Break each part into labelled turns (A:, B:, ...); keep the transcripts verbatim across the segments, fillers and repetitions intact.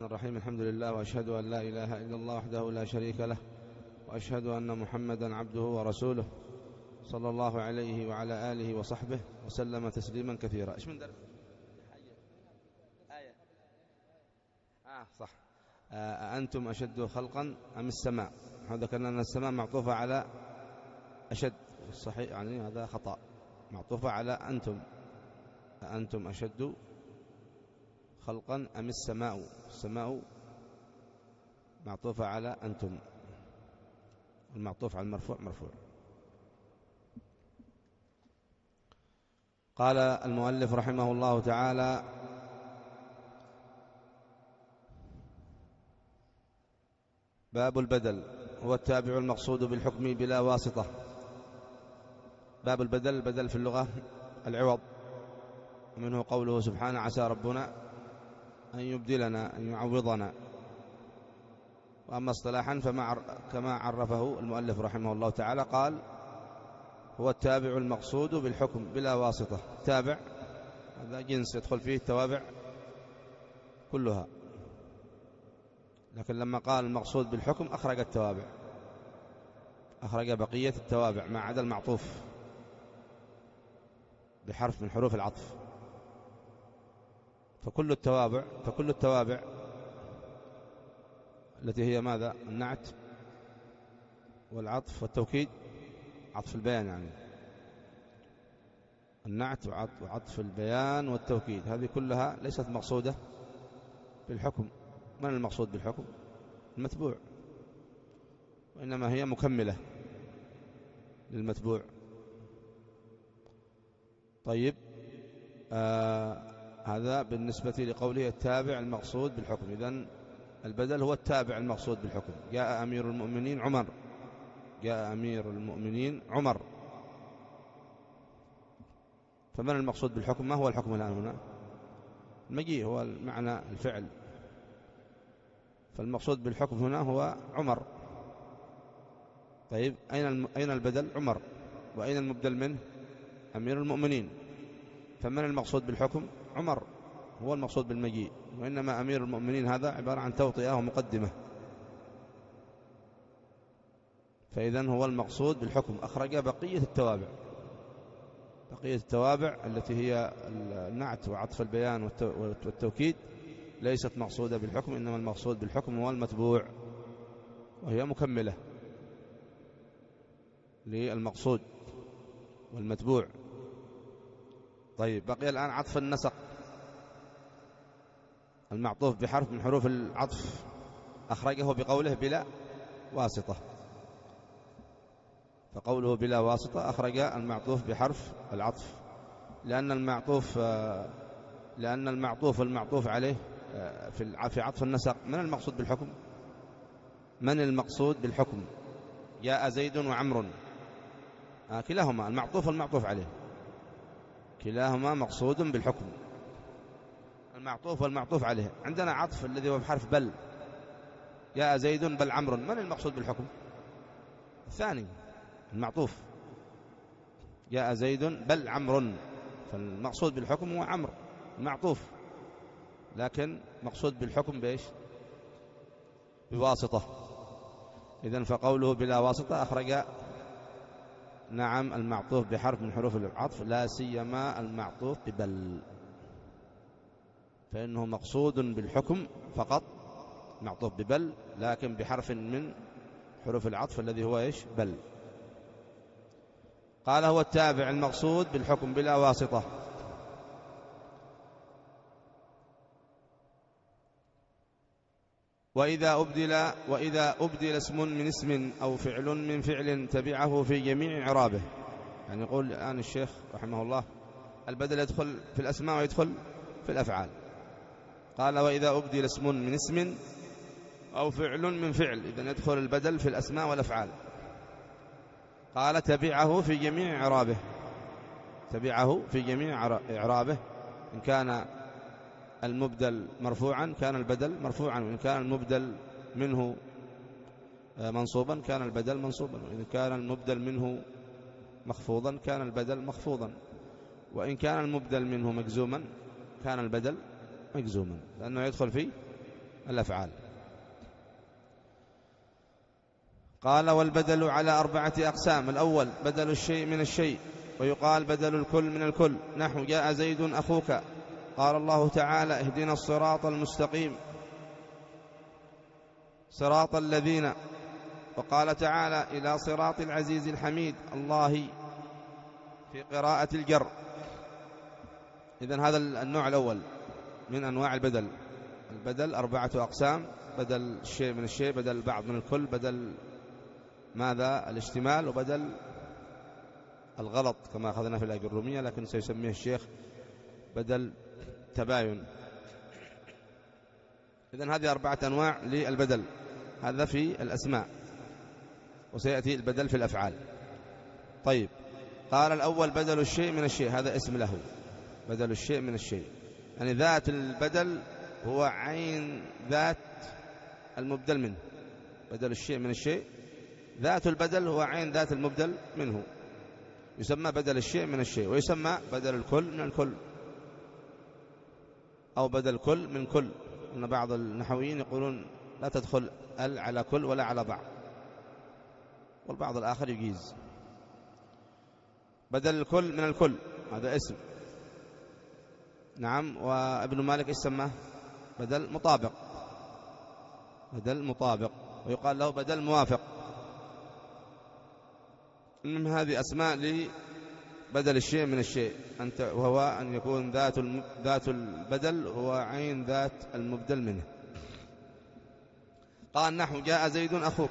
A: الرحيم. الحمد لله، وأشهد أن لا إله إلا الله وحده لا شريك له، وأشهد أن محمدا عبده ورسوله صلى الله عليه وعلى آله وصحبه وسلم تسليما كثيرا. إيش من درس؟ آية آه صح. آه أنتم أشد خلقا أم السماء؟ هذا كان أن السماء معطوفة على أشد، صحيح يعني هذا خطأ، معطوفة على أنتم. أنتم أشد خلقا أم السماء؟ السماء معطوفة على أنتم، المعطوف على المرفوع مرفوع. قال المؤلف رحمه الله تعالى: باب البدل هو التابع المقصود بالحكم بلا واسطة. باب البدل، البدل في اللغة العوض، ومنه قوله سبحانه: عسى ربنا أن يبدلنا، أن يعوضنا. وأما اصطلاحا فما كما عرفه المؤلف رحمه الله تعالى قال: هو التابع المقصود بالحكم بلا واسطة. تابع هذا جنس يدخل فيه التوابع كلها، لكن لما قال المقصود بالحكم أخرج التوابع، أخرج بقية التوابع ما عدا المعطوف بحرف من حروف العطف. فكل التوابع فكل التوابع التي هي ماذا؟ النعت والعطف والتوكيد، عطف البيان يعني، النعت وعطف البيان والتوكيد، هذه كلها ليست مقصودة بالحكم. من المقصود بالحكم؟ المتبوع، وإنما هي مكملة للمتبوع. طيب، آه هذا بالنسبة لقوله التابع المقصود بالحكم. إذن البدل هو التابع المقصود بالحكم. جاء أمير المؤمنين عمر، جاء أمير المؤمنين عمر. فمن المقصود بالحكم؟ ما هو الحكم الآن هنا؟ المجيء هو المعنى الفعل، فالمقصود بالحكم هنا هو عمر. طيب، أين أين البدل؟ عمر. وأين المبدل منه؟ أمير المؤمنين. فمن المقصود بالحكم؟ عمر هو المقصود بالمجيء، وإنما أمير المؤمنين هذا عبارة عن توطئة ومقدمة. فإذن هو المقصود بالحكم، أخرج بقية التوابع، بقية التوابع التي هي النعت وعطف البيان والتوكيد ليست مقصودة بالحكم، إنما المقصود بالحكم هو المتبوع، وهي مكملة للمقصود والمتبوع. طيب، بقي الآن عطف النسق، المعطوف بحرف من حروف العطف، أخرجه بقوله بلا واسطة. فقوله بلا واسطة أخرج المعطوف بحرف العطف، لأن المعطوف لأن المعطوف والمعطوف عليه في عطف النسق. من المقصود بالحكم؟ من المقصود بالحكم؟ جاء زيد وعمر، كلاهما المعطوف والمعطوف عليه كلاهما مقصود بالحكم، المعطوف والمعطوف عليه. عندنا عطف الذي هو بحرف بل، جاء زيد بل عمر. من المقصود بالحكم؟ الثاني، المعطوف، جاء زيد بل عمر. فالمقصود بالحكم هو عمر المعطوف، لكن مقصود بالحكم بإيش؟ بواسطة. إذن فقوله بلا واسطة أخرج نعم المعطوف بحرف من حروف العطف، لا سيما المعطوف ببل، فإنه مقصود بالحكم فقط، معطوف ببل، لكن بحرف من حروف العطف الذي هو إيش؟ بل. قال: هو التابع المقصود بالحكم بلا واسطة. وإذا أبدل وإذا أبدل اسم من اسم أو فعل من فعل تبعه في جميع إعرابه. يعني يقول الآن الشيخ رحمه الله البدل يدخل في الأسماء ويدخل في الأفعال. قال: وإذا أبدل اسم من اسم أو فعل من فعل، إذن يدخل البدل في الأسماء والأفعال. قال: تبعه في جميع إعرابه، تبعه في جميع إعرابه. إن كان المبدل مرفوعا كان البدل مرفوعا، وإن كان المبدل منه منصوبا كان البدل منصوبا، وإن كان المبدل منه مخفوضا كان البدل مخفوضا، وإن كان المبدل منه مجزوما كان البدل مجزوما، لأنه يدخل في الأفعال. قال والبدل على أربعة أقسام. الأول بدل الشيء من الشيء، ويقال بدل الكل من الكل، نحو جاء زيد أخوك. قال الله تعالى اهدنا الصراط المستقيم صراط الذين، وقال تعالى إلى صراط العزيز الحميد الله في قراءة الجر. إذن هذا النوع الأول من أنواع البدل. البدل أربعة أقسام: بدل الشيء من الشيء، بدل البعض من الكل، بدل ماذا الاشتمال، وبدل الغلط كما أخذنا في الأجرومية، لكن سيسميه الشيخ بدل تباين. إذن هذه أربعة أنواع للبدل، هذا في الأسماء، وسيأتي البدل في الأفعال. طيب، قال الأول بدل الشيء من الشيء، هذا اسم له، بدل الشيء من الشيء، يعني ذات البدل هو عين ذات المبدل منه. بدل الشيء من الشيء، ذات البدل هو عين ذات المبدل منه، يسمى بدل الشيء من الشيء، ويسمى بدل الكل من الكل، أو بدل كل من كل. أن بعض النحويين يقولون لا تدخل ال على كل ولا على بعض، والبعض الآخر يجيز. بدل الكل من الكل هذا اسم، نعم. وابن مالك ايش سماه؟ بدل مطابق، بدل مطابق، ويقال له بدل موافق. من هذه أسماء لبدل الشيء من الشيء، أنت وهو أن يكون ذات ذات البدل هو عين ذات المبدل منه. قال نحو جاء زيد أخوك،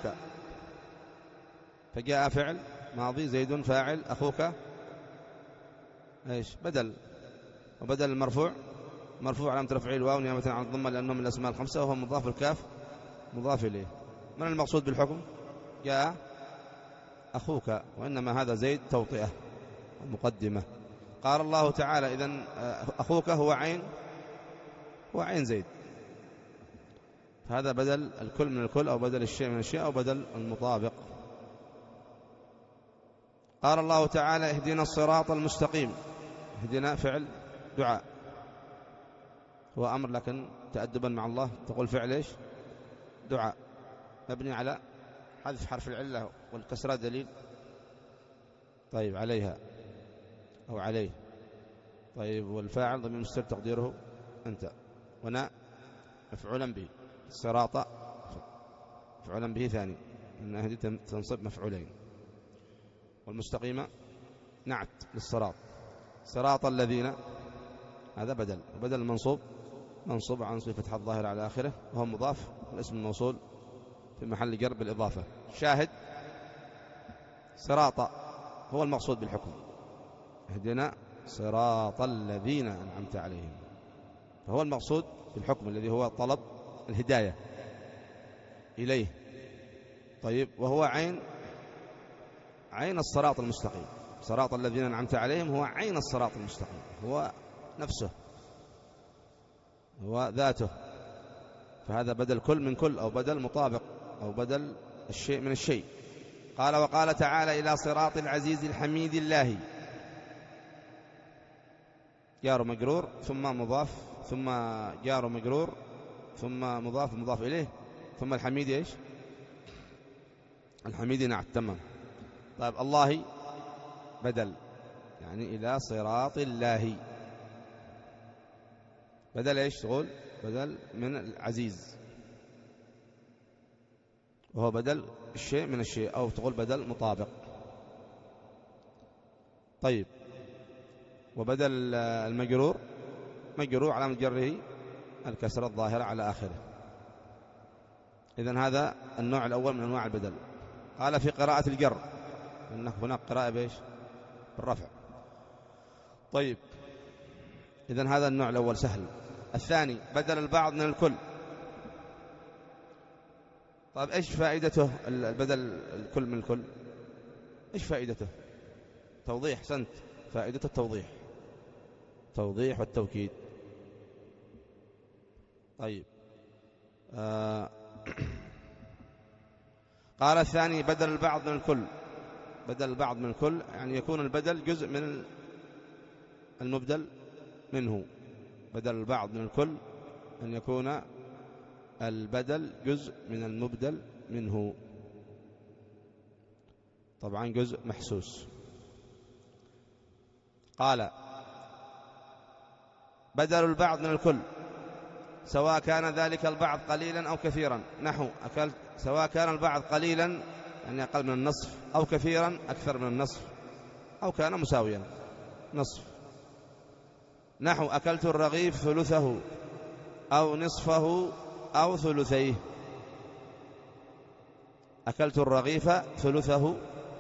A: فجاء فعل ماضي، زيد فاعل، أخوك ايش؟ بدل. وبدل المرفوع مرفوع علامة رفعه الواو نيابة عن الضمة لأنه من الأسماء الخمسة، وهو مضاف الكاف مضاف إليه. من المقصود بالحكم؟ جاء أخوك، وإنما هذا زيد توطئة مقدمة. قال الله تعالى إذن أخوك هو عين هو عين زيد، فهذا بدل الكل من الكل، أو بدل الشيء من الشيء، أو بدل المطابق. قال الله تعالى اهدنا الصراط المستقيم. اهدنا فعل دعاء، هو أمر لكن تأدبا مع الله تقول فعل إيش؟ دعاء، مبني على حذف حرف العلة والكسرة دليل. طيب عليها أو عليه. طيب والفاعل ضمير مستتر تقديره أنت، ونا مفعولا به. الصراط مفعولا به ثاني، من هذه تنصب مفعولين. والمستقيمة نعت للصراط. صراط الذين هذا بدل، وبدل المنصوب منصوب عن صفة الظاهر على آخره، وهو مضاف، والاسم الموصول في محل جر بالإضافة. شاهد صراط هو المقصود بالحكم، اهدنا صراط الذين أنعمت عليهم، فهو المقصود بالحكم الذي هو طلب الهداية إليه. طيب، وهو عين عين الصراط المستقيم. صراط الذين أنعمت عليهم هو عين الصراط المستقيم، هو نفسه، هو ذاته، فهذا بدل كل من كل، أو بدل مطابق، أو بدل الشيء من الشيء. قال وقال تعالى إلى صراط العزيز الحميد الله، جار مجرور ثم مضاف، ثم جار مجرور ثم مضاف مضاف إليه، ثم الحميد إيش؟ الحميد نعت تمام. طيب الله بدل، يعني إلى صراط الله، بدل إيش تقول؟ بدل من العزيز، وهو بدل الشيء من الشيء، أو تقول بدل مطابق. طيب، وبدل المجرور مجرور علامة جره الكسرة الظاهرة على آخره. إذن هذا النوع الأول من أنواع البدل. قال في قراءة الجر، إن هناك قراءة بإيش؟ بالرفع. طيب، إذن هذا النوع الأول سهل. الثاني بدل البعض من الكل. طيب إيش فائدته البدل الكل من الكل؟ إيش فائدته؟ توضيح. سنت فائدته التوضيح، توضيح والتوكيد. طيب آه قال الثاني بدل البعض من الكل. بدل البعض من الكل يعني يكون البدل جزء من المبدل منه. بدل البعض من الكل أن يكون البدل جزء من المبدل منه، طبعا جزء محسوس. قال بدل البعض من الكل سواء كان ذلك البعض قليلا أو كثيرا، نحو أكلت، سواء كان البعض قليلا يعني أقل من النصف، أو كثيرا أكثر من النصف، أو كان مساويا نصف، نحو أكلت الرغيف ثلثه أو نصفه أو ثلثيه. أكلت الرغيف ثلثه،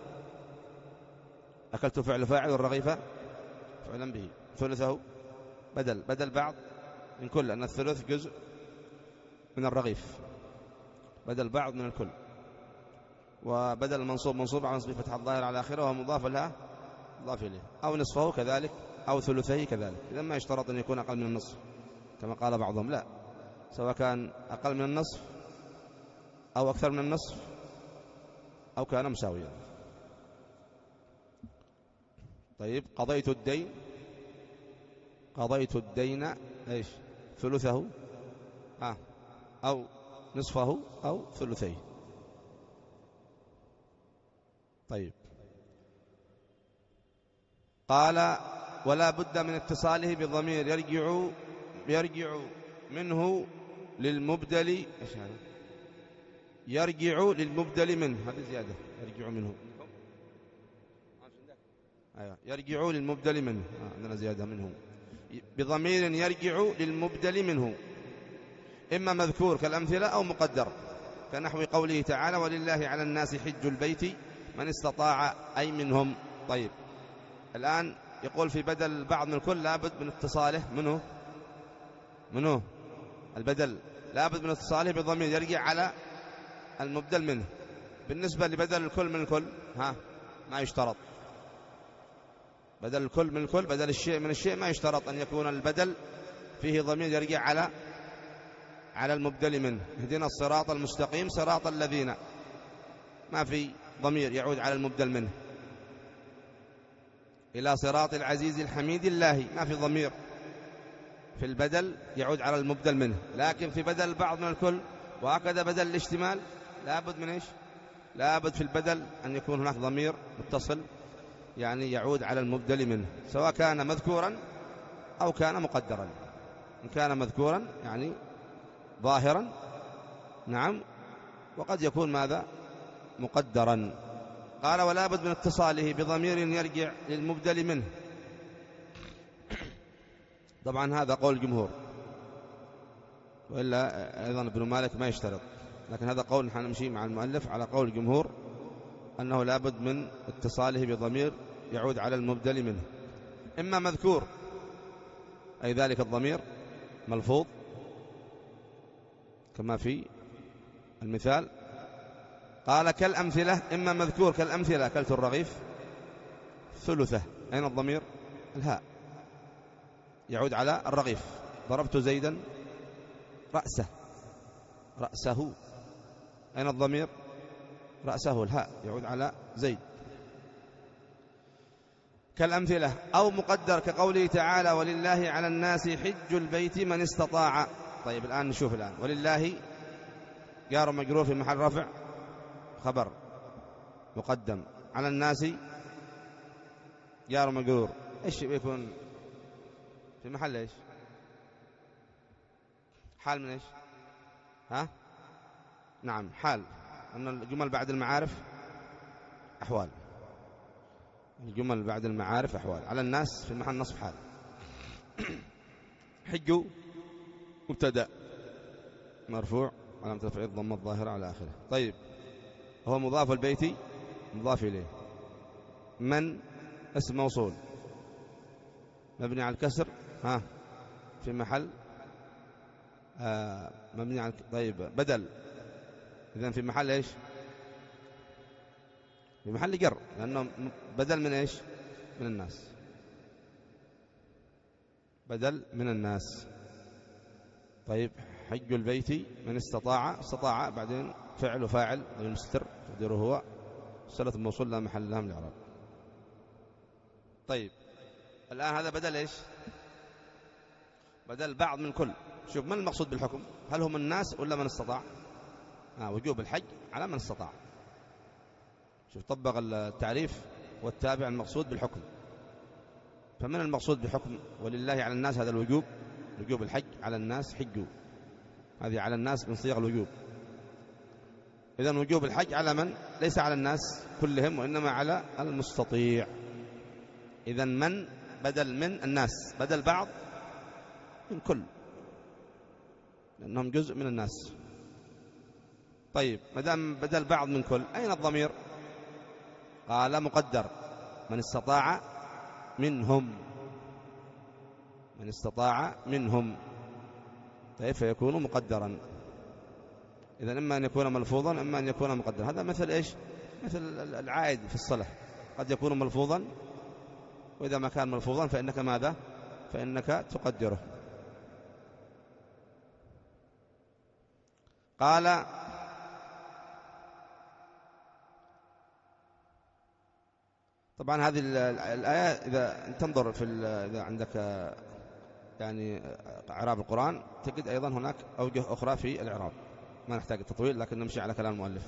A: أكلت فعل فاعل والرغيف فعلا به، ثلثه بدل بدل بعض من كل، أن الثلث جزء من الرغيف، بدل بعض من الكل. وبدل المنصوب منصوب على نصب فتح الظاهر على آخره وهو مضاف لها مضاف إليه، أو نصفه كذلك أو ثلثيه كذلك. إذا ما يشترط أن يكون أقل من النصف كما قال بعضهم، لا، سواء كان أقل من النصف أو أكثر من النصف أو كان مساويا. طيب قضيت الدين، قضيت الدين إيش؟ ثلثه آه أو نصفه أو ثلثيه. طيب قال ولا بد من اتصاله بضمير يرجع يرجع منه للمبدل، ايش هذا؟ يرجع للمبدل منه، هذه زيادة، يرجع منه، أيوة. يرجع للمبدل منه، آه. عندنا زيادة منه، بضمير يرجع للمبدل منه، إما مذكور كالأمثلة أو مقدر، كنحو قوله تعالى ولله على الناس حج البيت من استطاع أي منهم. طيب الآن يقول في بدل البعض من الكل لابد من اتصاله منه منه البدل لابد من اتصاله بضمير يرجع على المبدل منه. بالنسبة لبدل الكل من الكل ها ما يشترط، بدل الكل من الكل، بدل الشيء من الشيء، ما يشترط أن يكون البدل فيه ضمير يرجع على على المبدل منه. اهدنا الصراط المستقيم صراط الذين، ما في ضمير يعود على المبدل منه. إلى صراط العزيز الحميد الله، ما في ضمير في البدل يعود على المبدل منه. لكن في بدل البعض من الكل وهكذا بدل الاشتمال لابد من إيش؟ لابد في البدل أن يكون هناك ضمير متصل يعني يعود على المبدل منه، سواء كان مذكورا أو كان مقدرا. إن كان مذكورا يعني ظاهرا، نعم، وقد يكون ماذا؟ مقدرا. قال ولا بد من اتصاله بضمير يرجع للمبدل منه. طبعا هذا قول الجمهور، وإلا أيضا ابن مالك ما يشترط، لكن هذا قول نحن نمشي مع المؤلف على قول الجمهور أنه لا بد من اتصاله بضمير يعود على المبدل منه، إما مذكور أي ذلك الضمير ملفوظ كما في المثال. قال كالأمثلة، إما مذكور كالأمثلة أكلت الرغيف ثلثه، أين الضمير؟ الهاء يعود على الرغيف. ضربت زيدا رأسه رأسه، أين الضمير؟ رأسه، الهاء يعود على زيد. كالأمثلة. أو مقدر كقوله تعالى ولله على الناس حج البيت من استطاع. طيب الآن نشوف الآن ولله جار مجرور في محل رفع خبر مقدم، على الناس جار مجرور، ايش بيكون في محل ايش؟ حال من ايش؟ ها نعم حال، أن الجمل بعد المعارف أحوال، الجمل بعد المعارف أحوال. على الناس في محل نصب حال. حج مبتدأ مرفوع علامة رفعه الضمة الظاهرة على آخره. طيب هو مضاف البيت مضاف إليه. من اسم موصول مبني على الكسر، ها في محل آه مبني على، طيب بدل، إذن في محل إيش؟ في محل جر، لأنه بدل من إيش؟ من الناس، بدل من الناس. طيب حج البيت من استطاع، استطاع بعدين فعل وفاعل المستر تقديره هو، صلة الموصول لا محل لها من الإعراب. طيب الآن هذا بدل إيش؟ بدل بعض من كل، شوف من المقصود بالحكم؟ هل هم الناس ولا من استطاع؟ آه وجوب الحج على من استطاع. شوف طبق التعريف والتابع المقصود بالحكم. فمن المقصود بحكم ولله على الناس هذا الوجوب، وجوب الحج على الناس حجوا، هذه على الناس من صيغ الوجوب. إذن وجوب الحج على من؟ ليس على الناس كلهم وإنما على المستطيع. إذن من بدل من الناس، بدل بعض من كل، لأنهم جزء من الناس. طيب مدام بدل بعض من كل، أين الضمير؟ قال مقدر، من استطاع منهم، من استطاع منهم. طيب فيكون مقدرا. إذن إما أن يكون ملفوظا إما أن يكون مقدرا. هذا مثل إيش؟ مثل العائد في الصلة، قد يكون ملفوظا، وإذا ما كان ملفوظا فإنك ماذا؟ فإنك تقدره. قال طبعا هذه الآية إذا تنظر في إذا عندك يعني إعراب القرآن تجد أيضا هناك أوجه أخرى في الإعراب، ما نحتاج التطويل لكن نمشي على كلام المؤلف.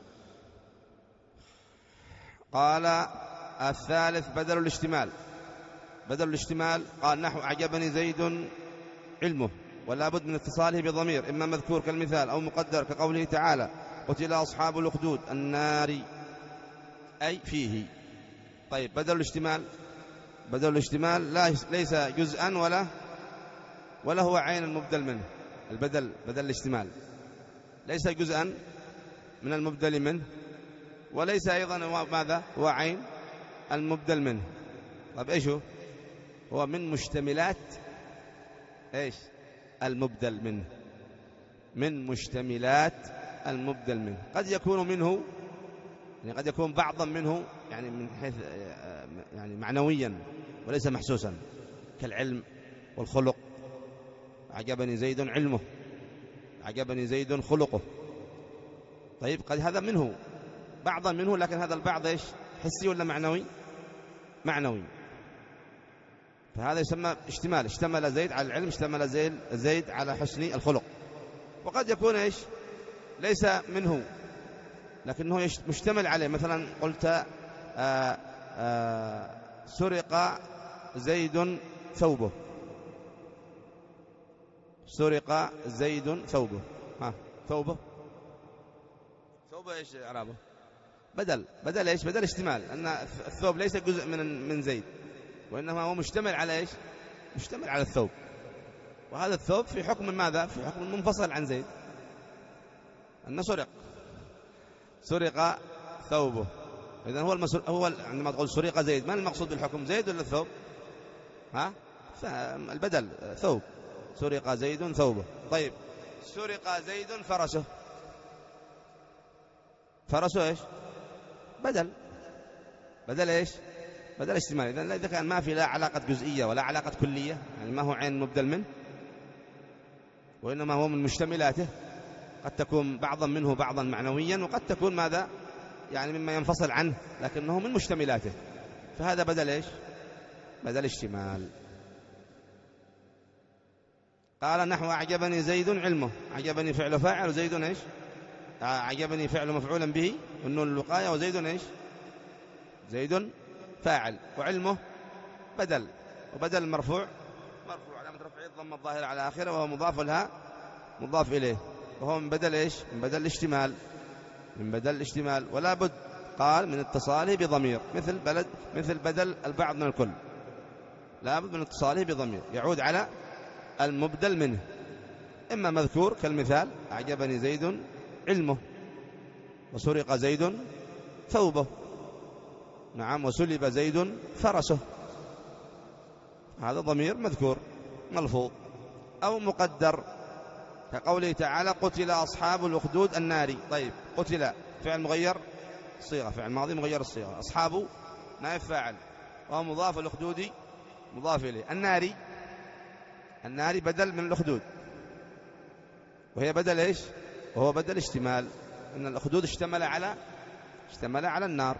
A: قال الثالث بدل الاشتمال. بدل الاشتمال قال نحو أعجبني زيد علمه، ولا بد من اتصاله بضمير إما مذكور كالمثال أو مقدر كقوله تعالى قتل أصحاب الأخدود النار، أي فيه. طيب بدل الاشتمال، بدل الاشتمال لا ليس جزءا ولا ولا هو عين المبدل منه. البدل بدل الاشتمال ليس جزءا من المبدل منه، وليس أيضا هو ماذا؟ هو عين المبدل منه. طيب إيش هو؟ هو من مشتملات إيش؟ المبدل منه، من مشتملات المبدل منه. قد يكون منه يعني قد يكون بعضا منه يعني من حيث يعني معنويا وليس محسوسا، كالعلم والخلق. عجبني زيد علمه، عجبني زيد خلقه. طيب قد هذا منه بعضا منه، لكن هذا البعض إيش؟ حسي ولا معنوي؟ معنوي. فهذا يسمى اشتمال، اشتمل زيد على العلم، اشتمل زيد, زيد على حسن الخلق. وقد يكون إيش؟ ليس منه لكنه مشتمل عليه. مثلا قلت آآ آآ سرق زيد ثوبه، سرق زيد ثوبه. ها ثوبه، ثوبه إيش إعرابه؟ بدل، بدل إيش؟ بدل اشتمال، أن الثوب ليس جزء من من زيد، وإنما هو مشتمل على إيش؟ مشتمل على الثوب. وهذا الثوب في حكم ماذا؟ في حكم منفصل عن زيد، أنه سرق، سرق ثوبه. إذن هو المسر... هو عندما تقول سرق زيد، ما المقصود بالحكم؟ زيد ولا الثوب؟ ها البدل ثوب، سرق زيد ثوبه. طيب سرق زيد فرسه، فرسه إيش؟ بدل، بدل إيش؟ بدل اشتمال. إذن إذا كان ما في لا علاقة جزئية ولا علاقة كلية، يعني ما هو عين مبدل منه، وإنما هو من مشتملاته، قد تكون بعضا منه بعضا معنويا، وقد تكون ماذا؟ يعني مما ينفصل عنه لكنه من مشتملاته، فهذا بدل إيش؟ بدل اشتمال. قال نحو أعجبني زيد علمه، عجبني فعل فاعل وزيد إيش؟ عجبني فعل مفعولا به والنون الوقاية، وزيد إيش؟ زيد فاعل، وعلمه بدل، وبدل مرفوع، مرفوع علامة رفعه الضمة الظاهرة على آخره، وهو مضاف لها مضاف إليه، وهو من بدل إيش؟ من بدل الاشتمال، من بدل الاشتمال. ولا بد قال من اتصاله بضمير، مثل بلد مثل بدل البعض من الكل، لا بد من اتصاله بضمير يعود على المبدل منه، إما مذكور كالمثال أعجبني زيد علمه، وسرق زيد ثوبه، نعم، وسلب زيد فرسه، هذا ضمير مذكور ملفوظ. أو مقدر كقوله تعالى قتل أصحاب الأخدود النار. طيب قتل فعل مغير صيغة، فعل ماضي مغير الصيغة، أصحاب نائب فاعل، وهو مضاف، الأخدود مضاف إليه. النار، النار بدل من الأخدود، وهي بدل إيش؟ وهو بدل اشتمال، أن الأخدود اشتمل على اشتمل على النار،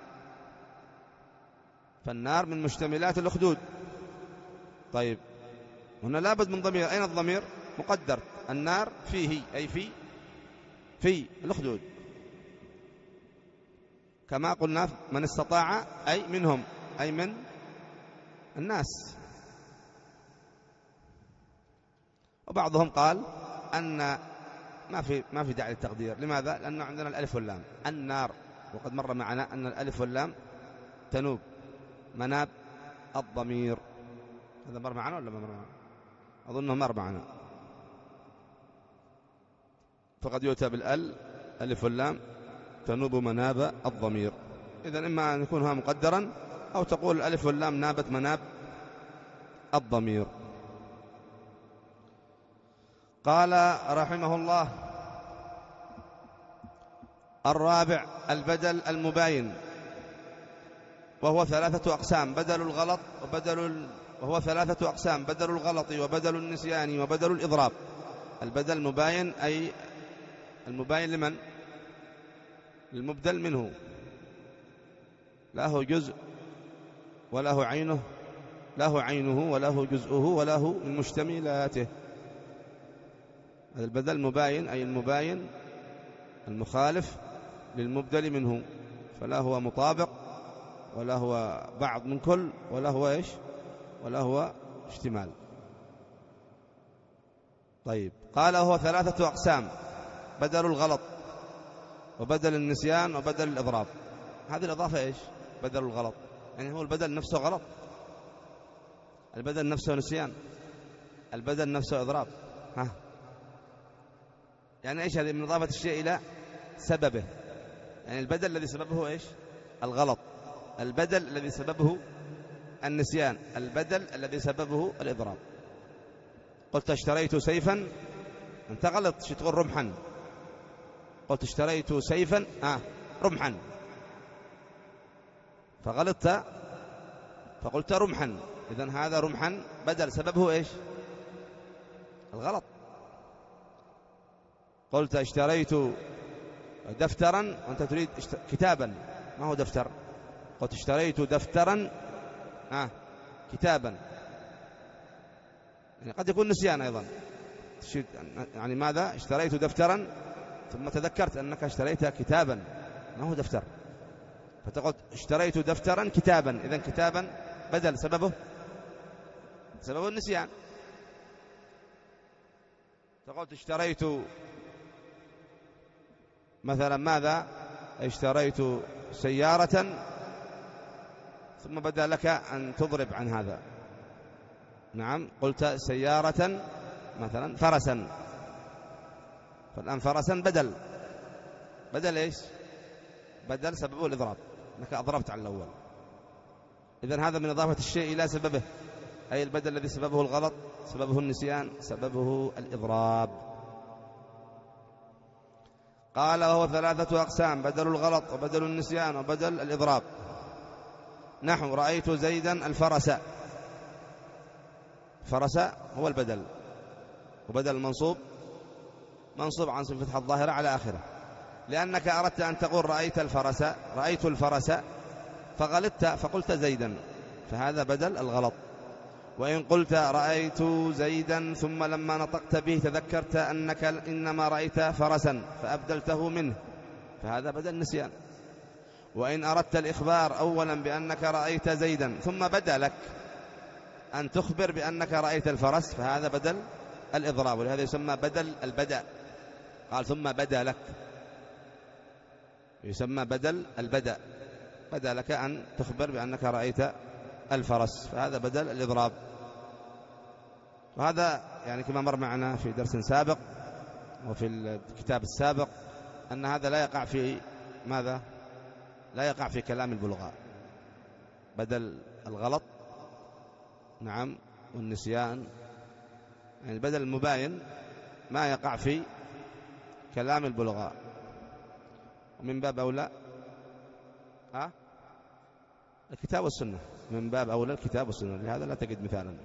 A: فالنار من مشتملات الأخدود. طيب هنا لابد من ضمير، أين الضمير؟ مقدر، النار فيه أي في في الأخدود، كما قلنا من استطاع أي منهم أي من الناس. وبعضهم قال أن ما في ما في داعي للتقدير. لماذا؟ لأن عندنا الألف واللام، النار، وقد مر معنا أن الألف واللام تنوب مناب الضمير. هذا مر معنا ولا ما مر معنا؟ أظنه مر معنا. فقد يؤتى بالأل ألف واللام تنوب مناب الضمير. إذن إما أن يكونها مقدرا أو تقول الألف واللام نابت مناب الضمير. قال رحمه الله: الرابع البدل المباين، وهو ثلاثة أقسام: بدل الغلط وبدل ال... وهو ثلاثة أقسام: بدل الغلط وبدل النسيان وبدل الإضراب. البدل المباين أي المباين لمن؟ المبدل منه، له جزء وله عينه، له عينه وله جزءه وله من مشتملاته. هذا البدل المباين أي المباين المخالف للمبدل منه، فلا هو مطابق ولا هو بعض من كل ولا هو إيش ولا هو اشتمال. طيب، قال هو ثلاثة أقسام: بدل الغلط وبدل النسيان وبدل الإضراب. هذه الإضافة إيش؟ بدل الغلط، يعني هو البدل نفسه غلط، البدل نفسه نسيان، البدل نفسه إضراب. ها، يعني إيش هذه؟ من إضافة الشيء إلى سببه. يعني البدل الذي سببه إيش؟ الغلط، البدل الذي سببه النسيان، البدل الذي سببه الإضراب. قلت اشتريت سيفا، أنت غلط، شو تقول؟ رمحا. قلت اشتريت سيفا آه رمحا، فغلطت فقلت رمحا. إذن هذا رمحا بدل سببه إيش؟ الغلط. قلت اشتريت دفترا وأنت تريد كتابا، ما هو دفتر. قلت اشتريت دفترا آه كتابا، يعني قد يكون نسيان أيضا. يعني ماذا؟ اشتريت دفترا ثم تذكرت أنك اشتريت كتابا، ما هو دفتر، فتقول اشتريت دفترا كتابا. إذن كتابا بدل سببه سببه النسيان. فقلت اشتريت مثلا ماذا؟ اشتريت سيارة، ثم بدأ لك أن تضرب عن هذا. نعم، قلت سيارة مثلا فرسا، فالآن فرسا بدل بدل إيش؟ بدل سببه الإضراب، أنك أضربت على الأول. إذن هذا من إضافة الشيء إلى سببه، أي البدل الذي سببه الغلط، سببه النسيان، سببه الإضراب. قال وهو ثلاثة أقسام: بدل الغلط وبدل النسيان وبدل الإضراب. نحو رأيت زيدا الفرس، فرس هو البدل، وبدل المنصوب منصوب عن صفة فتح الظاهرة على آخره، لأنك أردت أن تقول رأيت الفرس، رأيت الفرس، فغلطت فقلت زيدا، فهذا بدل الغلط. وإن قلت رأيت زيدا ثم لما نطقت به تذكرت أنك إنما رأيت فرسا فأبدلته منه، فهذا بدل نسيان. وإن أردت الإخبار أولا بأنك رأيت زيدا ثم بدا لك أن تخبر بأنك رأيت الفرس، فهذا بدل الإضراب، ولهذا يسمى بدل البدأ. قال ثم بدا لك، يسمى بدل البدأ، بدا لك أن تخبر بأنك رأيت الفرس، فهذا بدل الإضراب. وهذا يعني كما مر معنا في درس سابق وفي الكتاب السابق أن هذا لا يقع في ماذا؟ لا يقع في كلام البلغاء. بدل الغلط نعم والنسيان، يعني البدل المباين ما يقع في كلام البلغاء، ومن باب أولى ها الكتاب والسنة، من باب أولى الكتاب والسنة، لهذا لا تجد مثالا.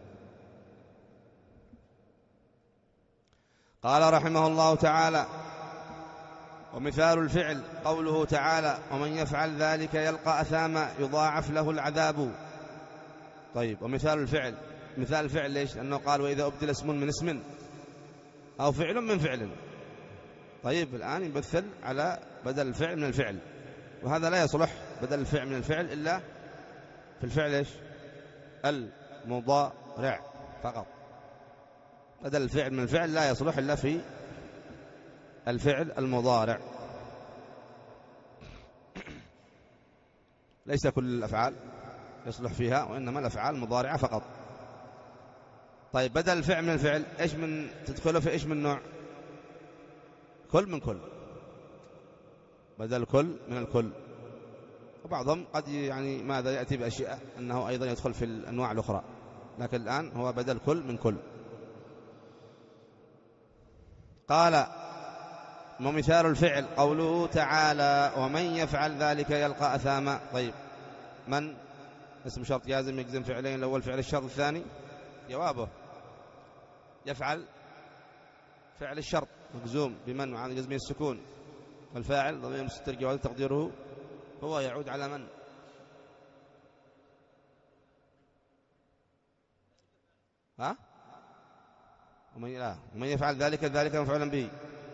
A: قال رحمه الله تعالى: ومثال الفعل قوله تعالى: ومن يفعل ذلك يلقى أثاما يضاعف له العذاب. طيب، ومثال الفعل، مثال الفعل ليش؟ لأنه قال وإذا أبدل اسم من اسم أو فعل من فعل. طيب الآن يمثل على بدل الفعل من الفعل، وهذا لا يصلح بدل الفعل من الفعل إلا في الفعل إيش؟ المضارع فقط. بدل الفعل من الفعل لا يصلح إلا في الفعل المضارع. ليس كل الأفعال يصلح فيها، وإنما الأفعال المضارعة فقط. طيب بدل الفعل من الفعل إيش من تدخله في إيش من نوع؟ كل من كل، بدل كل من الكل. وبعضهم قد يعني ماذا يأتي بأشياء أنه أيضا يدخل في الأنواع الأخرى، لكن الآن هو بدل كل من كل. قال ومثال الفعل قوله تعالى ومن يفعل ذلك يلقى أثاما. طيب من اسم شرط جازم يجزم فعلين، الأول فعل الشرط الثاني جوابه يفعل فعل الشرط مجزوم بمن وعن جزمه السكون، والفاعل ضمير مستتر جواز تقديره هو يعود على من؟ ها؟ ومن, لا. ومن يفعل ذلك ذلك مفعولا به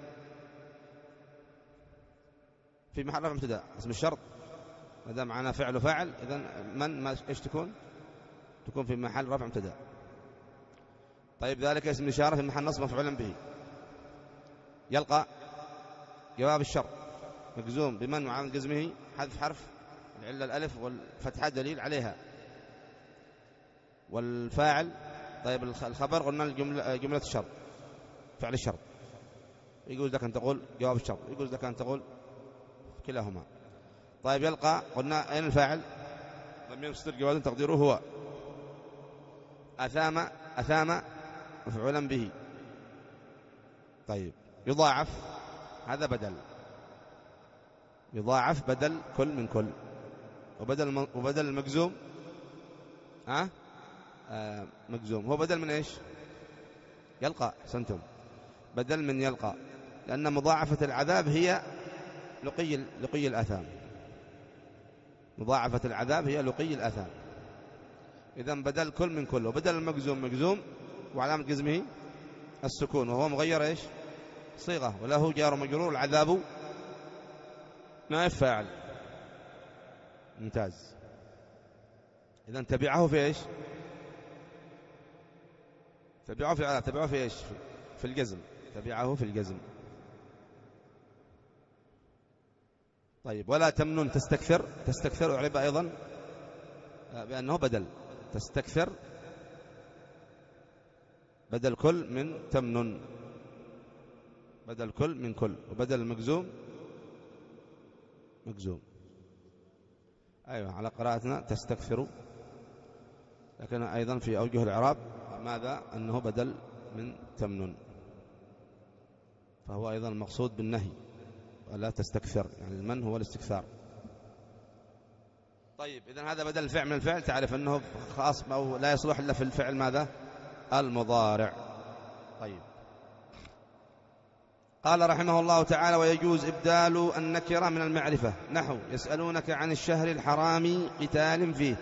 A: في محل رفع مبتدا اسم الشرط، ما دام معنا فعل وفاعل اذا من ما ايش تكون؟ تكون في محل رفع مبتدا. طيب ذلك اسم إشارة في محل نصب مفعولا به. يلقى جواب الشرط مجزوم بمن وعامل جزمه حذف حرف العلة الألف والفتحة دليل عليها. والفاعل طيب الخبر قلنا الجملة جملة الشرط فعل الشرط، يجوز لك أن تقول جواب الشرط، يجوز لك أن تقول كلاهما. طيب يلقى قلنا أين الفاعل؟ ضمير مستتر جواز تقديره هو. أثام أثام مفعولا به. طيب يضاعف هذا بدل، يضاعف بدل كل من كل. وبدل وبدل المجزوم ها آه مجزوم هو بدل من ايش؟ يلقى. احسنتم، بدل من يلقى، لأن مضاعفة العذاب هي لقي لقي الآثام. مضاعفة العذاب هي لقي الآثام. إذن بدل كل من كل. وبدل المجزوم مجزوم وعلامة جزمه السكون، وهو مغير ايش؟ صيغة، وله جار مجرور العذاب نائب فاعل. ممتاز. إذن تبعه في ايش؟ تبعه في تبعه في ايش؟ في الجزم. تبعه في الجزم. طيب ولا تمنن تستكثر. تستكثر أعرب أيضا بأنه بدل. تستكثر بدل كل من تمنن، بدل كل من كل. وبدل المجزوم مجزوم. أيوة على قراءتنا تستكثر، لكن أيضا في أوجه الإعراب ماذا؟ أنه بدل من تمنن، فهو أيضا المقصود بالنهي ولا تستكثر، يعني المن هو الاستكثار. طيب إذن هذا بدل الفعل من الفعل، تعرف أنه خاص أو لا يصلح إلا في الفعل ماذا؟ المضارع. طيب قال رحمه الله تعالى ويجوز إبدال النكرة من المعرفة، نحو يسألونك عن الشهر الحرام قتال فيه.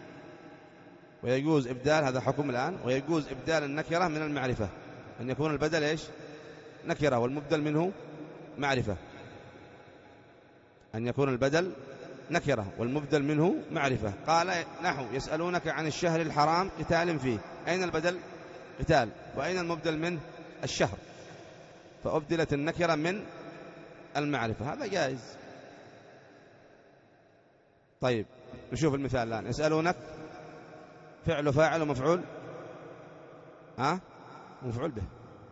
A: ويجوز إبدال، هذا حكم الآن، ويجوز إبدال النكرة من المعرفة، أن يكون البدل إيش؟ نكرة والمبدل منه معرفة. أن يكون البدل نكرة والمبدل منه معرفة. قال نحو يسألونك عن الشهر الحرام قتال فيه، أين البدل؟ قتال، وأين المبدل منه؟ الشهر، فأبدلت النكرة من المعرفة، هذا جائز. طيب نشوف المثال الآن. يسألونك فعل فاعل ومفعول ها مفعول به.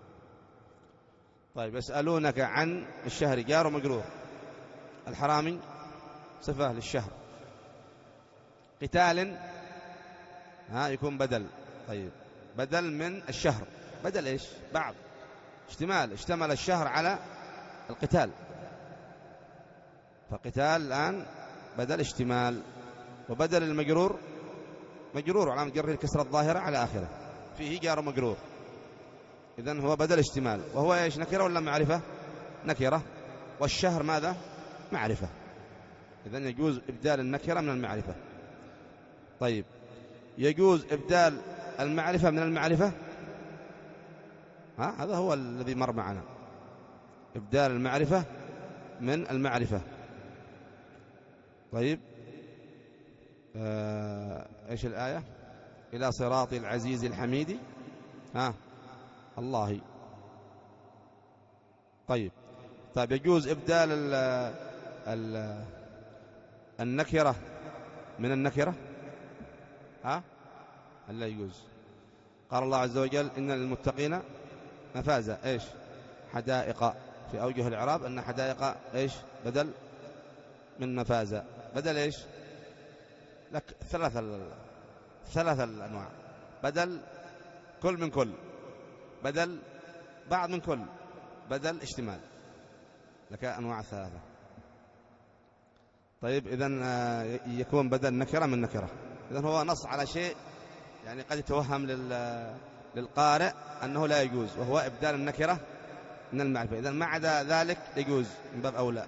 A: طيب يسألونك عن الشهر جار ومجرور، الحرامي صفة للشهر، قتال ها يكون بدل. طيب بدل من الشهر، بدل ايش؟ بعض، اشتمال، اشتمل الشهر على القتال، فقتال الآن بدل اشتمال. وبدل المجرور مجرور علامة جره الكسرة الظاهرة على آخره، فيه جار مجرور، إذن هو بدل اشتمال. وهو ايش؟ نكرة ولا معرفة؟ نكرة. والشهر ماذا؟ معرفة. إذن يجوز إبدال النكرة من المعرفة. طيب يجوز إبدال المعرفة من المعرفة؟ ها هذا هو الذي مر معنا، إبدال المعرفة من المعرفة. طيب آه إيش الآية؟ إلى صراط العزيز الحميد ها الله. طيب طيب يجوز إبدال ال ال النكرة من النكرة؟ ها لا يجوز. قال الله عز وجل إن للمتقين مفازة إيش؟ حدائق. في أوجه الإعراب أن حدائق إيش؟ بدل من مفازة، بدل إيش؟ لك ثلاثة ثلاثة الأنواع، بدل كل من كل، بدل بعض من كل، بدل اشتمال، لك أنواع ثلاثة. طيب إذن يكون بدل نكرة من نكرة، إذن هو نص على شيء يعني قد يتوهم للقارئ أنه لا يجوز، وهو إبدال النكرة من المعرفة. إذن ما عدا ذلك يجوز من باب أولى،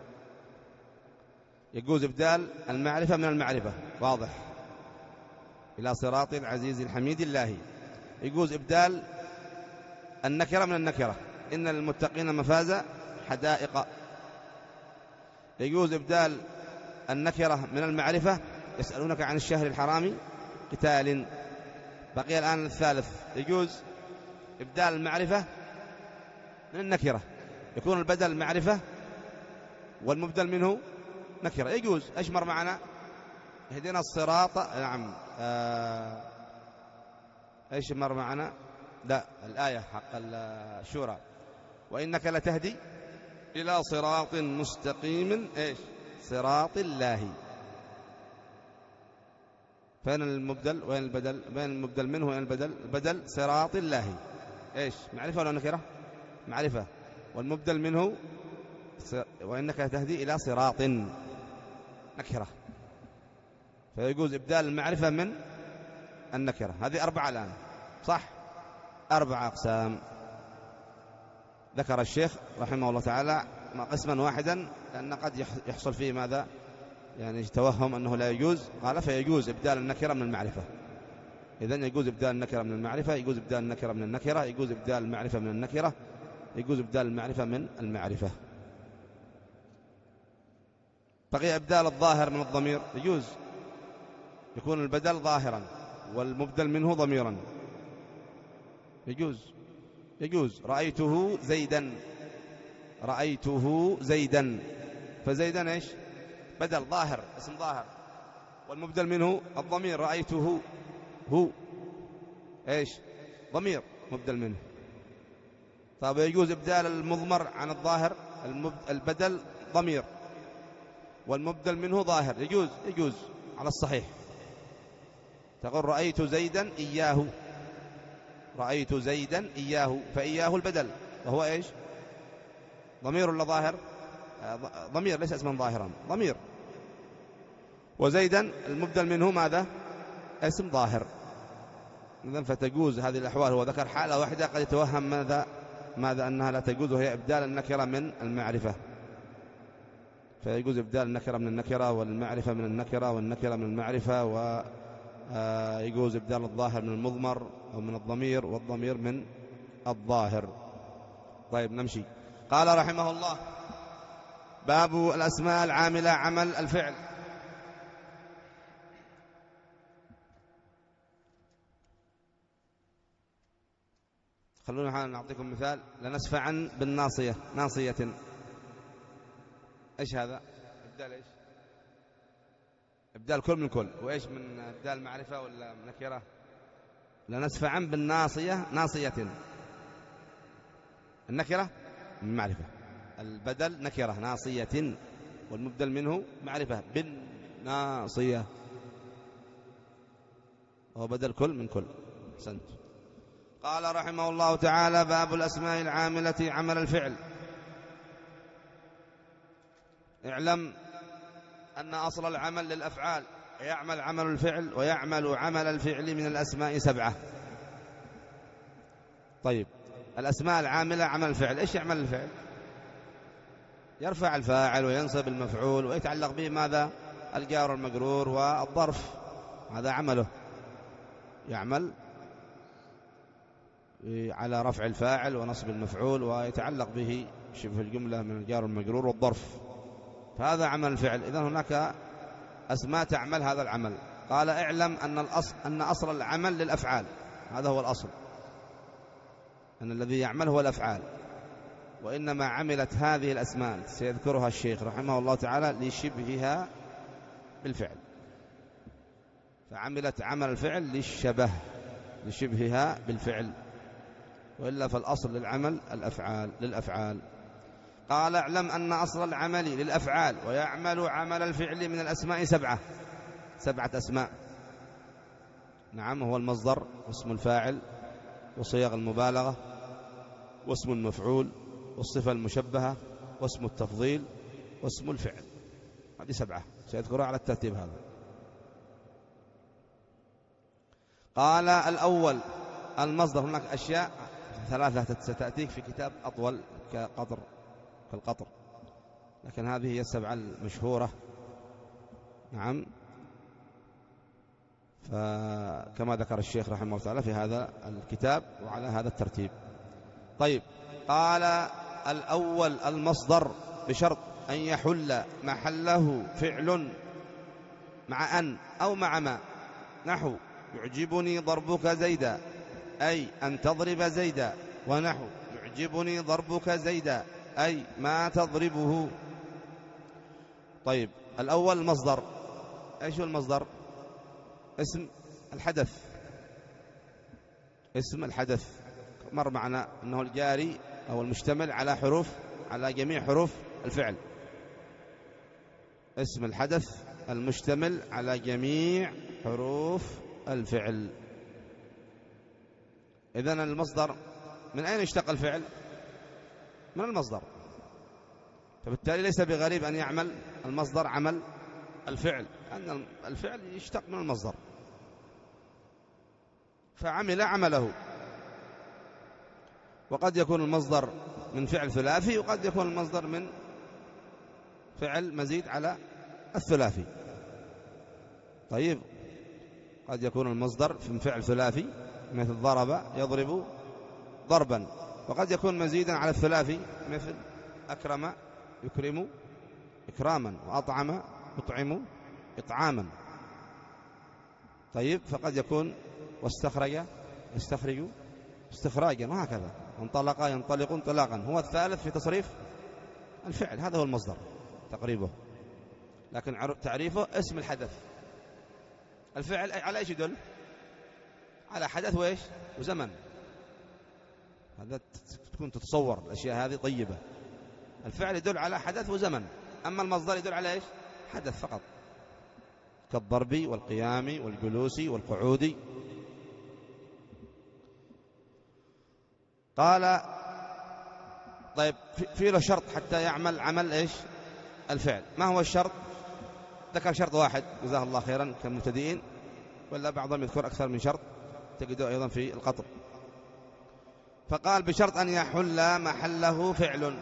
A: يجوز إبدال المعرفة من المعرفة، واضح، إلى صراط العزيز الحميد الله. يجوز إبدال النكرة من النكرة، إن للمتقين مفازة حدائق. يجوز إبدال النكرة من المعرفة، يسألونك عن الشهر الحرام قتال. بقي الآن الثالث، يجوز إبدال المعرفة من النكرة، يكون البدل معرفة والمبدل منه نكرة، يجوز. إيش مر معنا؟ اهدنا الصراط، نعم آه... إيش مر معنا؟ لا الآية حق الشورى، وإنك لتهدي إلى صراط مستقيم إيش؟ صراط الله. فين المبدل وين البدل؟ بين المبدل منه وين البدل؟ البدل صراط الله إيش؟ معرفة ولا نكرة؟ معرفة. والمبدل منه وإنك تهدي إلى صراط نكرة، فيجوز إبدال المعرفة من النكرة. هذه أربعة الآن، صح؟ أربعة أقسام ذكر الشيخ رحمه الله تعالى قسما واحدا، لأن قد يحصل فيه ماذا؟ يعني توهم أنه لا يجوز. قال فيجوز إبدال النكرة من المعرفة. إذن يجوز إبدال النكرة من المعرفة، يجوز إبدال النكرة من النكرة، يجوز إبدال المعرفة من النكرة، يجوز إبدال المعرفة من المعرفة. بقي إبدال الظاهر من الضمير، يجوز، يكون البدل ظاهرا والمبدل منه ضميرا، يجوز يجوز رأيته زيدا، رأيته زيدا، فزيدا إيش؟ بدل ظاهر، اسم ظاهر، والمبدل منه الضمير، رأيته هو إيش؟ ضمير مبدل منه. طيب يجوز إبدال المضمر عن الظاهر، البدل ضمير والمبدل منه ظاهر، يجوز يجوز على الصحيح. تقول رأيت زيدا إياه، رأيت زيدا إياه، فإياه البدل وهو إيش؟ ضمير ولا ظاهر؟ ضمير ليس اسما ظاهرا، ضمير. وزيدا المبدل منه ماذا؟ اسم ظاهر. إذن فتجوز هذه الأحوال. هو ذكر حالة واحدة قد يتوهم ماذا ماذا أنها لا تجوز، وهي إبدال النكرة من المعرفة، فيجوز إبدال النكرة من النكرة، والمعرفة من النكرة، والنكرة من المعرفة، ويجوز إبدال الظاهر من المضمر أو من الضمير، والضمير من الظاهر. طيب نمشي. قال رحمه الله باب الأسماء العاملة عمل الفعل. خلونا نعطيكم مثال. لنسفعن بالناصية، ناصية، إيش هذا؟ إبدال إيش؟ إبدال كل من كل، وإيش من إبدال معرفة ولا نكرة؟ لنسفعن بالناصية، ناصية، النكرة معرفة، البدل نكرة ناصية، والمبدل منه معرفة بالناصية، وهو بدل كل من كل. سنت. قال رحمه الله تعالى باب الأسماء العاملة عمل الفعل. اعلم أن أصل العمل للأفعال، يعمل عمل الفعل ويعمل عمل الفعل من الأسماء سبعة. طيب الأسماء العاملة عمل الفعل، إيش يعمل الفعل؟ يرفع الفاعل وينصب المفعول ويتعلق به ماذا؟ الجار والمجرور والظرف، هذا عمله. يعمل على رفع الفاعل ونصب المفعول، ويتعلق به شبه الجملة من الجار والمجرور والظرف، فهذا عمل الفعل. إذن هناك أسماء تعمل هذا العمل. قال اعلم أن الأصل أن أصل العمل للأفعال، هذا هو الأصل، أن الذي يعمل هو الأفعال، وإنما عملت هذه الأسماء سيذكرها الشيخ رحمه الله تعالى لشبهها بالفعل، فعملت عمل الفعل للشبه لشبهها بالفعل، وإلا فالأصل للعمل الأفعال للأفعال. قال اعلم أن أصل العمل للأفعال ويعمل عمل الفعل من الأسماء سبعة سبعة أسماء. نعم، هو المصدر واسم الفاعل وصيغ المبالغة واسم المفعول والصفة المشبهة واسم التفضيل واسم الفعل، هذه سبعة سيذكرها على الترتيب هذا. قال الأول المصدر، هناك أشياء ثلاثة ستأتيك في كتاب أطول كقطر كالقطر، لكن هذه هي السبعة المشهورة. نعم، فكما ذكر الشيخ رحمه الله تعالى في هذا الكتاب وعلى هذا الترتيب. طيب، قال الأول المصدر بشرط أن يحل محله فعل مع أن أو مع ما، نحو يعجبني ضربك زيدا، أي أن تضرب زيدا، ونحو يعجبني ضربك زيدا، أي ما تضربه. طيب، الأول المصدر، إيش هو المصدر؟ اسم الحدث، اسم الحدث مر معنا أنه الجاري أو المشتمل على حروف على جميع حروف الفعل، اسم الحدث المشتمل على جميع حروف الفعل. إذن المصدر من أين اشتق الفعل؟ من المصدر، فبالتالي ليس بغريب أن يعمل المصدر عمل الفعل، أن الفعل يشتق من المصدر، فعمل عمله. وقد يكون المصدر من فعل ثلاثي، وقد يكون المصدر من فعل مزيد على الثلاثي. طيب، قد يكون المصدر من فعل ثلاثي مثل ضرب يضرب ضربا، وقد يكون مزيدا على الثلاثي مثل أكرم يكرم إكراما، وأطعم يطعم إطعاما. طيب، فقد يكون واستخرج يستخرج استخراجا، وهكذا. انطلق ينطلق انطلاقا، هو الثالث في تصريف الفعل، هذا هو المصدر تقريبه. لكن تعريفه اسم الحدث. الفعل على ايش يدل؟ على حدث وايش وزمن، هذا تكون تتصور الاشياء هذه طيبة. الفعل يدل على حدث وزمن، اما المصدر يدل على ايش؟ حدث فقط، كالضرب والقيام والجلوس والقعود. قال طيب، في له شرط حتى يعمل عمل ايش؟ الفعل. ما هو الشرط؟ ذكر شرط واحد جزاه الله خيرا كالمبتدئين، ولا بعضهم يذكر أكثر من شرط، تجده أيضا في القطر. فقال بشرط أن يحل محله فعل،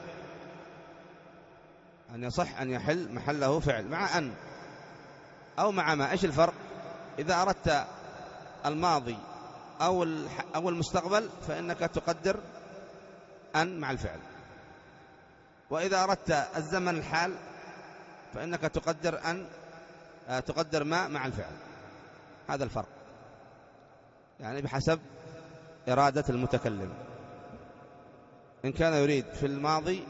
A: أن يصح أن يحل محله فعل مع أن أو مع ما. إيش الفرق؟ إذا أردت الماضي أو أو المستقبل فإنك تقدر أن مع الفعل، وإذا أردت الزمن الحال فإنك تقدر أن تقدر ما مع الفعل. هذا الفرق، يعني بحسب إرادة المتكلم. إن كان يريد في الماضي